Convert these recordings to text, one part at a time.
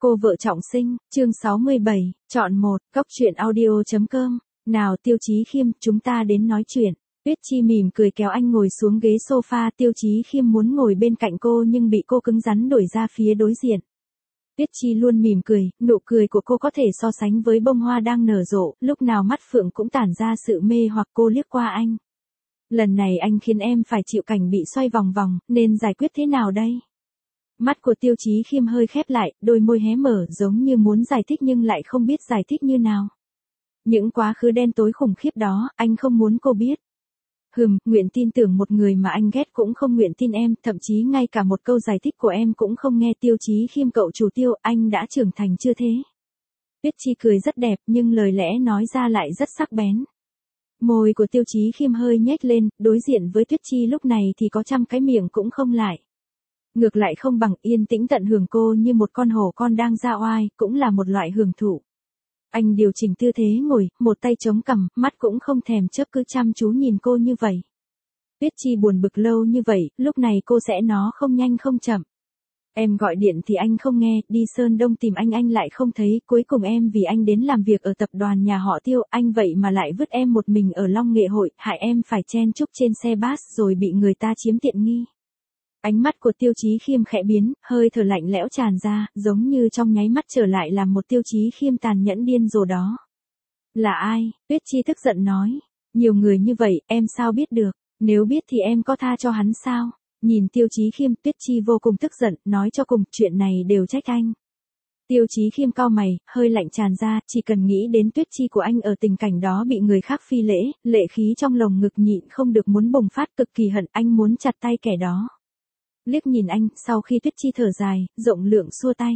Cô vợ trọng sinh, chương 67, chọn một, cóc truyện audio.com. Nào Tiêu Chí Khiêm, chúng ta đến nói chuyện. Tuyết Chi mỉm cười kéo anh ngồi xuống ghế sofa. Tiêu Chí Khiêm muốn ngồi bên cạnh cô nhưng bị cô cứng rắn đuổi ra phía đối diện. Tuyết Chi luôn mỉm cười, nụ cười của cô có thể so sánh với bông hoa đang nở rộ, lúc nào mắt phượng cũng tản ra sự mê hoặc. Cô liếc qua anh. Lần này anh khiến em phải chịu cảnh bị xoay vòng vòng, nên giải quyết thế nào đây? Mắt của Tiêu Chí Khiêm hơi khép lại, đôi môi hé mở giống như muốn giải thích nhưng lại không biết giải thích như nào. Những quá khứ đen tối khủng khiếp đó, anh không muốn cô biết. Nguyện tin tưởng một người mà anh ghét cũng không nguyện tin em, thậm chí ngay cả một câu giải thích của em cũng không nghe. Tiêu Chí Khiêm cậu chủ Tiêu, anh đã trưởng thành chưa thế? Tuyết Chi cười rất đẹp nhưng lời lẽ nói ra lại rất sắc bén. Môi của Tiêu Chí Khiêm hơi nhếch lên, đối diện với Tuyết Chi lúc này thì có trăm cái miệng cũng không lại. Ngược lại không bằng yên tĩnh tận hưởng cô như một con hổ con đang ra oai, cũng là một loại hưởng thụ. Anh điều chỉnh tư thế ngồi, một tay chống cằm, mắt cũng không thèm chớp cứ chăm chú nhìn cô như vậy. Tuyết Chi buồn bực lâu như vậy, lúc này cô sẽ nó không nhanh không chậm. Em gọi điện thì anh không nghe, đi Sơn Đông tìm anh lại không thấy, cuối cùng em vì anh đến làm việc ở tập đoàn nhà họ Tiêu, anh vậy mà lại vứt em một mình ở Long Nghệ Hội, hại em phải chen chúc trên xe bus rồi bị người ta chiếm tiện nghi. Ánh mắt của Tiêu Chí Khiêm khẽ biến, hơi thở lạnh lẽo tràn ra, giống như trong nháy mắt trở lại làm một Tiêu Chí Khiêm tàn nhẫn điên rồ đó. Là ai? Tuyết Chi tức giận nói. Nhiều người như vậy, em sao biết được? Nếu biết thì em có tha cho hắn sao? Nhìn Tiêu Chí Khiêm, Tuyết Chi vô cùng tức giận, nói cho cùng, chuyện này đều trách anh. Tiêu Chí Khiêm cau mày, hơi lạnh tràn ra, chỉ cần nghĩ đến Tuyết Chi của anh ở tình cảnh đó bị người khác phi lễ, lệ khí trong lồng ngực nhịn không được muốn bùng phát, cực kỳ hận, anh muốn chặt tay kẻ đó. Liếc nhìn anh, sau khi Tuyết Chi thở dài, rộng lượng xua tay.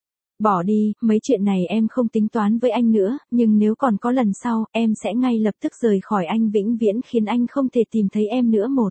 Bỏ đi, mấy chuyện này em không tính toán với anh nữa, nhưng nếu còn có lần sau, em sẽ ngay lập tức rời khỏi anh vĩnh viễn khiến anh không thể tìm thấy em nữa. Một.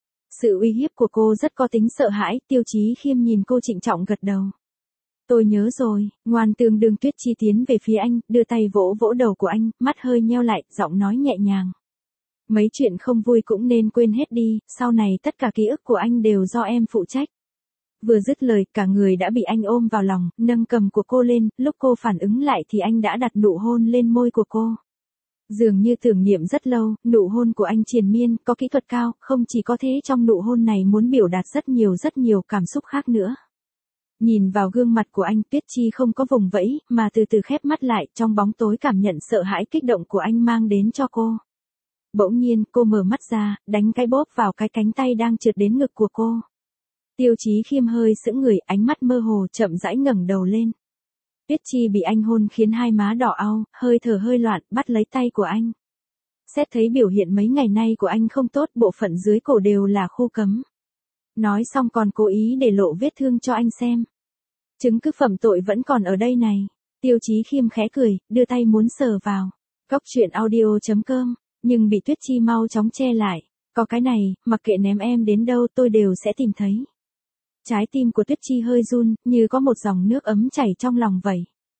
Sự uy hiếp của cô rất có tính sợ hãi, Tiêu Chí Khiêm nhìn cô trịnh trọng gật đầu. Tôi nhớ rồi, ngoan tương đương. Tuyết Chi tiến về phía anh, đưa tay vỗ vỗ đầu của anh, mắt hơi nheo lại, giọng nói nhẹ nhàng. Mấy chuyện không vui cũng nên quên hết đi, sau này tất cả ký ức của anh đều do em phụ trách. Vừa dứt lời, cả người đã bị anh ôm vào lòng, nâng cầm của cô lên, lúc cô phản ứng lại thì anh đã đặt nụ hôn lên môi của cô. Dường như tưởng niệm rất lâu, nụ hôn của anh triền miên, có kỹ thuật cao, không chỉ có thế, trong nụ hôn này muốn biểu đạt rất nhiều cảm xúc khác nữa. Nhìn vào gương mặt của anh, Tuyết Chi không có vùng vẫy, mà từ từ khép mắt lại, trong bóng tối cảm nhận sợ hãi kích động của anh mang đến cho cô. Bỗng nhiên, cô mở mắt ra, đánh cái bóp vào cái cánh tay đang trượt đến ngực của cô. Tiêu Chí Khiêm hơi sững người, ánh mắt mơ hồ, chậm rãi ngẩng đầu lên. Tuyết Chi bị anh hôn khiến hai má đỏ au, hơi thở hơi loạn, bắt lấy tay của anh. Xét thấy biểu hiện mấy ngày nay của anh không tốt, bộ phận dưới cổ đều là khô cấm. Nói xong còn cố ý để lộ vết thương cho anh xem. Chứng cứ phạm tội vẫn còn ở đây này. Tiêu Chí Khiêm khẽ cười, đưa tay muốn sờ vào. Cóc truyện audio.com. Nhưng bị Tuyết Chi mau chóng che lại. Có cái này, mặc kệ ném em đến đâu tôi đều sẽ tìm thấy. Trái tim của Tuyết Chi hơi run, như có một dòng nước ấm chảy trong lòng vậy.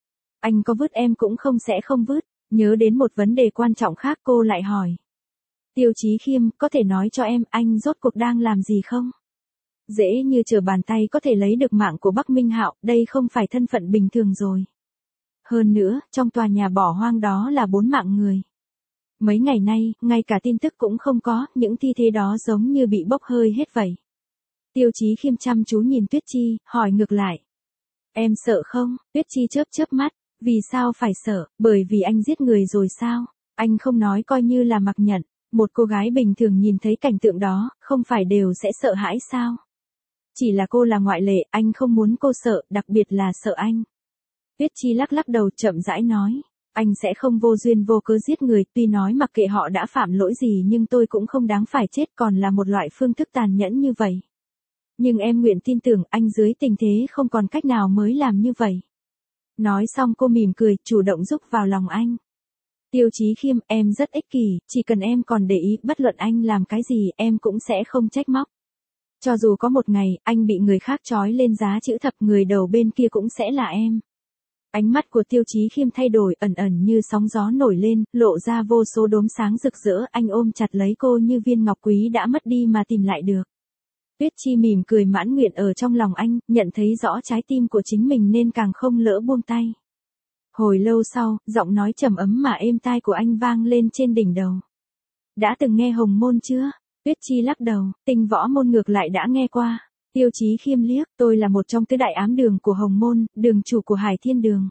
Anh có vứt em cũng sẽ không vứt. Nhớ đến một vấn đề quan trọng khác, cô lại hỏi. Tiêu Chí Khiêm, có thể nói cho em, anh rốt cuộc đang làm gì không? Dễ như trở bàn tay có thể lấy được mạng của Bắc Minh Hạo, đây không phải thân phận bình thường rồi. Hơn nữa, trong tòa nhà bỏ hoang đó là 4 mạng người. Mấy ngày nay, ngay cả tin tức cũng không có, những thi thể đó giống như bị bốc hơi hết vậy. Tiêu Chí Khiêm chăm chú nhìn Tuyết Chi, hỏi ngược lại. Em sợ không? Tuyết Chi chớp mắt. Vì sao phải sợ? Bởi vì anh giết người rồi sao? Anh không nói coi như là mặc nhận. Một cô gái bình thường nhìn thấy cảnh tượng đó, không phải đều sẽ sợ hãi sao? Chỉ là cô là ngoại lệ, anh không muốn cô sợ, đặc biệt là sợ anh. Tuyết Chi lắc đầu chậm rãi nói. Anh sẽ không vô duyên vô cớ giết người, tuy nói mặc kệ họ đã phạm lỗi gì nhưng tôi cũng không đáng phải chết, còn là một loại phương thức tàn nhẫn như vậy. Nhưng em nguyện tin tưởng anh dưới tình thế không còn cách nào mới làm như vậy. Nói xong cô mỉm cười, chủ động rúc vào lòng anh. Tiêu Chí Khiêm, em rất ích kỷ, chỉ cần em còn để ý, bất luận anh làm cái gì, em cũng sẽ không trách móc. Cho dù có một ngày, anh bị người khác trói lên giá chữ thập, người đầu bên kia cũng sẽ là em. Ánh mắt của Tiêu Chí Khiêm thay đổi, ẩn như sóng gió nổi lên, lộ ra vô số đốm sáng rực rỡ, anh ôm chặt lấy cô như viên ngọc quý đã mất đi mà tìm lại được. Tuyết Chi mỉm cười mãn nguyện ở trong lòng anh, nhận thấy rõ trái tim của chính mình nên càng không lỡ buông tay. Hồi lâu sau, giọng nói trầm ấm mà êm tai của anh vang lên trên đỉnh đầu. Đã từng nghe Hồng Môn chưa? Tuyết Chi lắc đầu, Tinh Võ Môn ngược lại đã nghe qua. Tiêu Chí Khiêm liếc, tôi là một trong tứ đại ám đường của Hồng Môn, đường chủ của Hải Thiên Đường.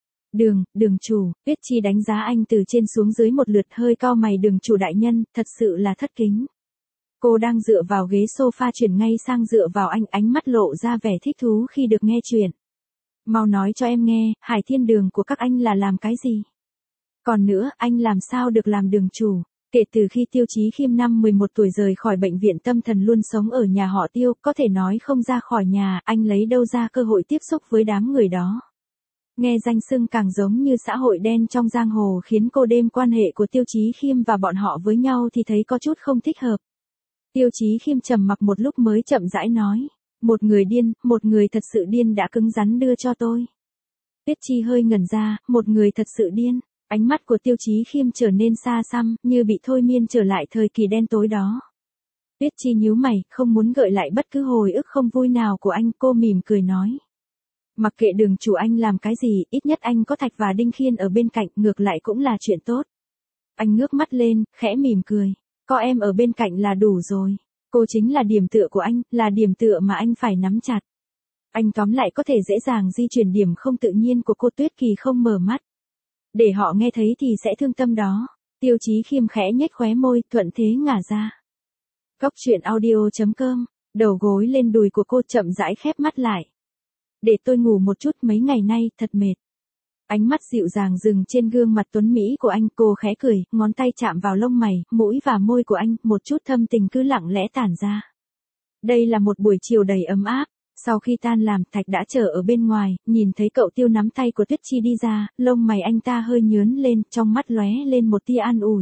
Đường chủ, Tuyết Chi đánh giá anh từ trên xuống dưới một lượt, hơi cau mày. Đường chủ đại nhân, thật sự là thất kính. Cô đang dựa vào ghế sofa chuyển ngay sang dựa vào anh, ánh mắt lộ ra vẻ thích thú khi được nghe chuyện. Mau nói cho em nghe, Hải Thiên Đường của các anh là làm cái gì? Còn nữa, anh làm sao được làm đường chủ? Kể từ khi Tiêu Chí Khiêm năm 11 tuổi rời khỏi bệnh viện tâm thần luôn sống ở nhà họ Tiêu, có thể nói không ra khỏi nhà, anh lấy đâu ra cơ hội tiếp xúc với đám người đó. Nghe danh xưng càng giống như xã hội đen trong giang hồ, khiến cô đêm quan hệ của Tiêu Chí Khiêm và bọn họ với nhau thì thấy có chút không thích hợp. Tiêu Chí Khiêm trầm mặc một lúc mới chậm rãi nói. Một người điên, một người thật sự điên đã cứng rắn đưa cho tôi. Tuyết Chi hơi ngẩn ra, một người thật sự điên. Ánh mắt của Tiêu Chí Khiêm trở nên xa xăm, như bị thôi miên trở lại thời kỳ đen tối đó. Tuyết Chi nhíu mày, không muốn gợi lại bất cứ hồi ức không vui nào của anh, cô mỉm cười nói. Mặc kệ đường chủ anh làm cái gì, ít nhất anh có Thạch và Đinh Khiên ở bên cạnh, ngược lại cũng là chuyện tốt. Anh ngước mắt lên, khẽ mỉm cười. Có em ở bên cạnh là đủ rồi. Cô chính là điểm tựa của anh, là điểm tựa mà anh phải nắm chặt. Anh tóm lại có thể dễ dàng di chuyển điểm không tự nhiên của cô. Tuyết Kỳ không mở mắt. Để họ nghe thấy thì sẽ thương tâm đó. Tiêu Chí Khiêm khẽ nhếch khóe môi, thuận thế ngả ra. Cốc truyện audio.com, đầu gối lên đùi của cô chậm rãi khép mắt lại. Để tôi ngủ một chút, mấy ngày nay thật mệt. Ánh mắt dịu dàng dừng trên gương mặt tuấn mỹ của anh, cô khẽ cười, ngón tay chạm vào lông mày, mũi và môi của anh, một chút thâm tình cứ lặng lẽ tản ra. Đây là một buổi chiều đầy ấm áp. Sau khi tan làm, Thạch đã chờ ở bên ngoài, nhìn thấy cậu Tiêu nắm tay của Tuyết Chi đi ra, lông mày anh ta hơi nhướng lên, trong mắt lóe lên một tia an ủi.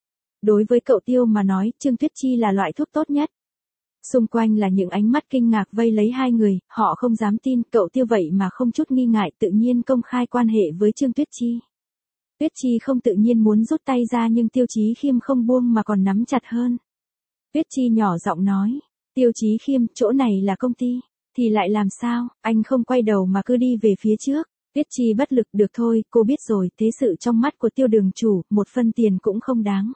Đối với cậu Tiêu mà nói, Trương Tuyết Chi là loại thuốc tốt nhất. Xung quanh là những ánh mắt kinh ngạc vây lấy hai người, họ không dám tin, cậu Tiêu vậy mà không chút nghi ngại tự nhiên công khai quan hệ với Trương Tuyết Chi. Tuyết Chi không tự nhiên muốn rút tay ra nhưng Tiêu Chí Khiêm không buông mà còn nắm chặt hơn. Tuyết Chi nhỏ giọng nói, Tiêu Chí Khiêm, chỗ này là công ty. Thì lại làm sao, anh không quay đầu mà cứ đi về phía trước. Tuyết Chi bất lực, được thôi, cô biết rồi, thế sự trong mắt của Tiêu đường chủ, một phân tiền cũng không đáng.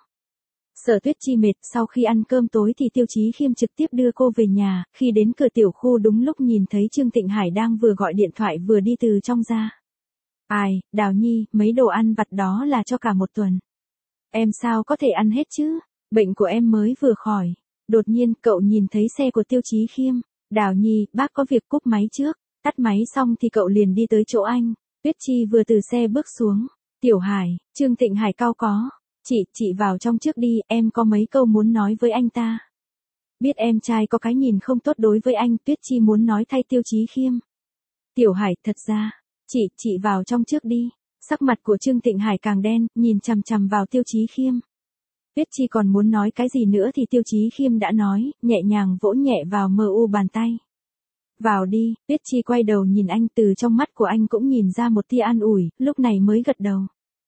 Sở Tuyết Chi mệt, sau khi ăn cơm tối thì Tiêu Chí Khiêm trực tiếp đưa cô về nhà, khi đến cửa tiểu khu đúng lúc nhìn thấy Trương Tịnh Hải đang vừa gọi điện thoại vừa đi từ trong ra. Ai, Đào Nhi, mấy đồ ăn vặt đó là cho cả một tuần. Em sao có thể ăn hết chứ, bệnh của em mới vừa khỏi. Đột nhiên cậu nhìn thấy xe của Tiêu Chí Khiêm. Đào Nhi, bác có việc, cúp máy trước. Tắt máy xong thì cậu liền đi tới chỗ anh. Tuyết Chi vừa từ xe bước xuống. Tiểu Hải, Trương Tịnh Hải cau có. Chị vào trong trước đi, em có mấy câu muốn nói với anh ta. Biết em trai có cái nhìn không tốt đối với anh, Tuyết Chi muốn nói thay Tiêu Chí Khiêm. Tiểu Hải, thật ra, chị vào trong trước đi. Sắc mặt của Trương Tịnh Hải càng đen, nhìn chằm chằm vào Tiêu Chí Khiêm. Tuyết Chi còn muốn nói cái gì nữa thì Tiêu Chí Khiêm đã nói, nhẹ nhàng vỗ nhẹ vào mờ u bàn tay. Vào đi, Tuyết Chi quay đầu nhìn anh, từ trong mắt của anh cũng nhìn ra một tia an ủi, lúc này mới gật đầu.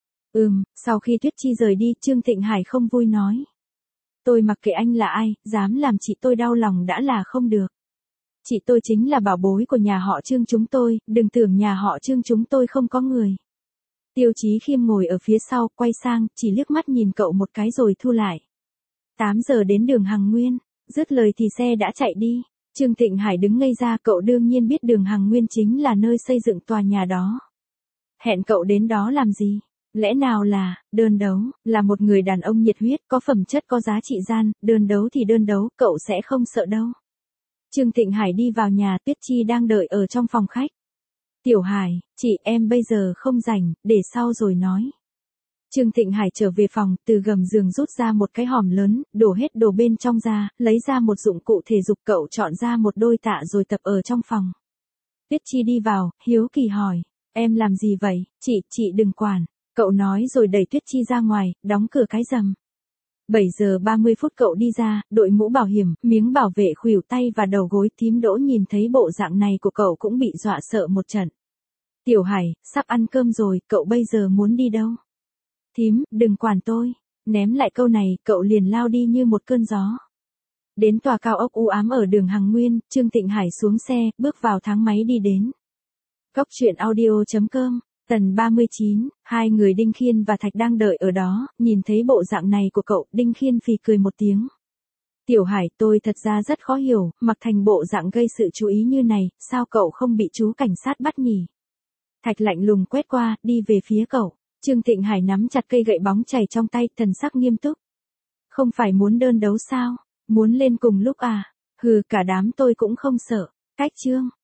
Sau khi Tuyết Chi rời đi, Trương Tịnh Hải không vui nói. Tôi mặc kệ anh là ai, dám làm chị tôi đau lòng đã là không được. Chị tôi chính là bảo bối của nhà họ Trương chúng tôi, đừng tưởng nhà họ Trương chúng tôi không có người. Tiêu Chí Khiêm ngồi ở phía sau, quay sang, chỉ liếc mắt nhìn cậu một cái rồi thu lại. 8 giờ đến đường Hằng Nguyên, dứt lời thì xe đã chạy đi. Trương Tịnh Hải đứng ngây ra, cậu đương nhiên biết đường Hằng Nguyên chính là nơi xây dựng tòa nhà đó. Hẹn cậu đến đó làm gì? Lẽ nào là, đơn đấu, là một người đàn ông nhiệt huyết, có phẩm chất, có giá trị gian, đơn đấu thì đơn đấu, cậu sẽ không sợ đâu. Trương Tịnh Hải đi vào nhà, Tuyết Chi đang đợi ở trong phòng khách. Tiểu Hải, chị em bây giờ không rảnh, để sau rồi nói. Trương Tịnh Hải trở về phòng, từ gầm giường rút ra một cái hòm lớn, đổ hết đồ bên trong ra, lấy ra một dụng cụ thể dục, cậu chọn ra một đôi tạ rồi tập ở trong phòng. Tuyết Chi đi vào, hiếu kỳ hỏi, em làm gì vậy, chị đừng quản. Cậu nói rồi đẩy Tuyết Chi ra ngoài, đóng cửa cái rầm. 7 giờ 30 phút cậu đi ra, đội mũ bảo hiểm, miếng bảo vệ khuỷu tay và đầu gối. Thím Đỗ nhìn thấy bộ dạng này của cậu cũng bị dọa sợ một trận. Tiểu Hải, sắp ăn cơm rồi, cậu bây giờ muốn đi đâu? Thím, đừng quản tôi. Ném lại câu này, cậu liền lao đi như một cơn gió. Đến tòa cao ốc u ám ở đường Hằng Nguyên, Trương Thịnh Hải xuống xe, bước vào thang máy đi đến. Cốc truyện audio.com, tầng 39, hai người Đinh Khiên và Thạch đang đợi ở đó, nhìn thấy bộ dạng này của cậu, Đinh Khiên phì cười một tiếng. Tiểu Hải, tôi thật ra rất khó hiểu, mặc thành bộ dạng gây sự chú ý như này, sao cậu không bị chú cảnh sát bắt nhỉ? Thạch lạnh lùng quét qua, đi về phía cậu. Trương Thịnh Hải nắm chặt cây gậy bóng chảy trong tay, thần sắc nghiêm túc. Không phải muốn đơn đấu sao? Muốn lên cùng lúc à? Hừ, cả đám tôi cũng không sợ. Cách Trương